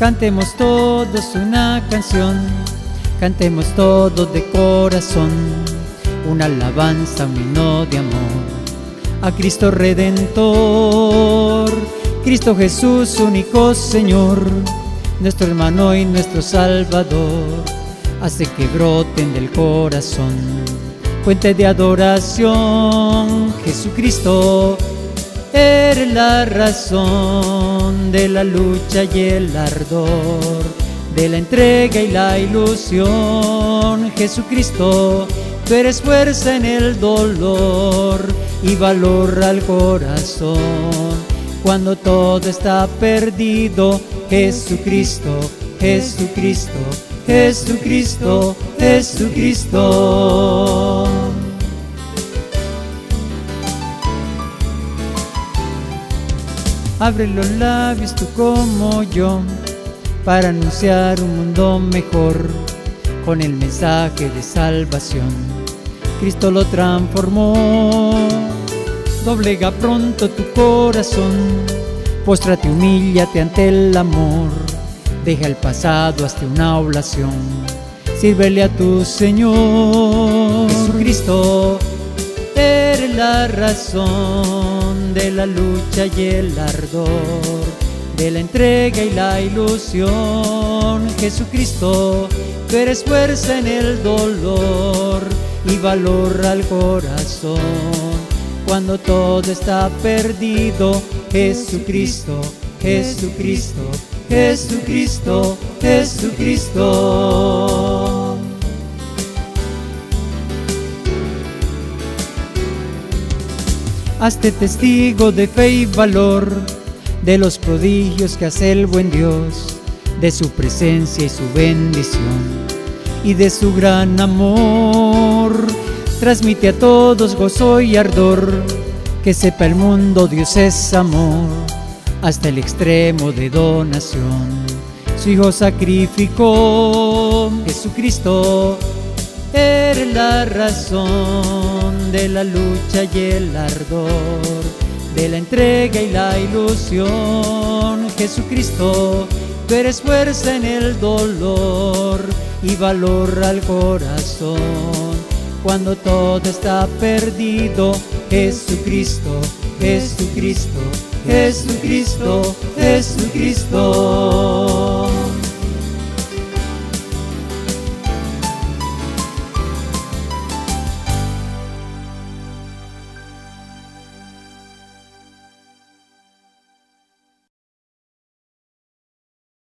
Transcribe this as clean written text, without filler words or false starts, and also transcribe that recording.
Cantemos todos una canción, cantemos todos de corazón, una alabanza, un himno de amor a Cristo Redentor, Cristo Jesús, único Señor, nuestro hermano y nuestro Salvador. Hace que broten del corazón fuente de adoración. Jesucristo, eres la razón de la lucha y el ardor, de la entrega y la ilusión. Jesucristo, tú eres fuerza en el dolor y valor al corazón. Cuando todo está perdido, Jesucristo, Jesucristo, Jesucristo, Jesucristo. Abre los labios tú como yo para anunciar un mundo mejor con el mensaje de salvación. Cristo lo transformó. Doblega pronto tu corazón, póstrate, humíllate ante el amor. Deja el pasado hasta una oblación, sírvele a tu Señor. Jesucristo, eres la razón de la lucha y el ardor, de la entrega y la ilusión. Jesucristo, tú eres fuerza en el dolor y valor al corazón. Cuando todo está perdido, Jesucristo, Jesucristo, Jesucristo, Jesucristo. Hazte testigo de fe y valor, de los prodigios que hace el buen Dios, de su presencia y su bendición, y de su gran amor. Transmite a todos gozo y ardor, que sepa el mundo Dios es amor, hasta el extremo de donación su Hijo sacrificó. Jesucristo, eres la razón de la lucha y el ardor, de la entrega y la ilusión. Jesucristo, tú eres fuerza en el dolor y valor al corazón. Cuando todo está perdido, Jesucristo, Jesucristo, Jesucristo, Jesucristo.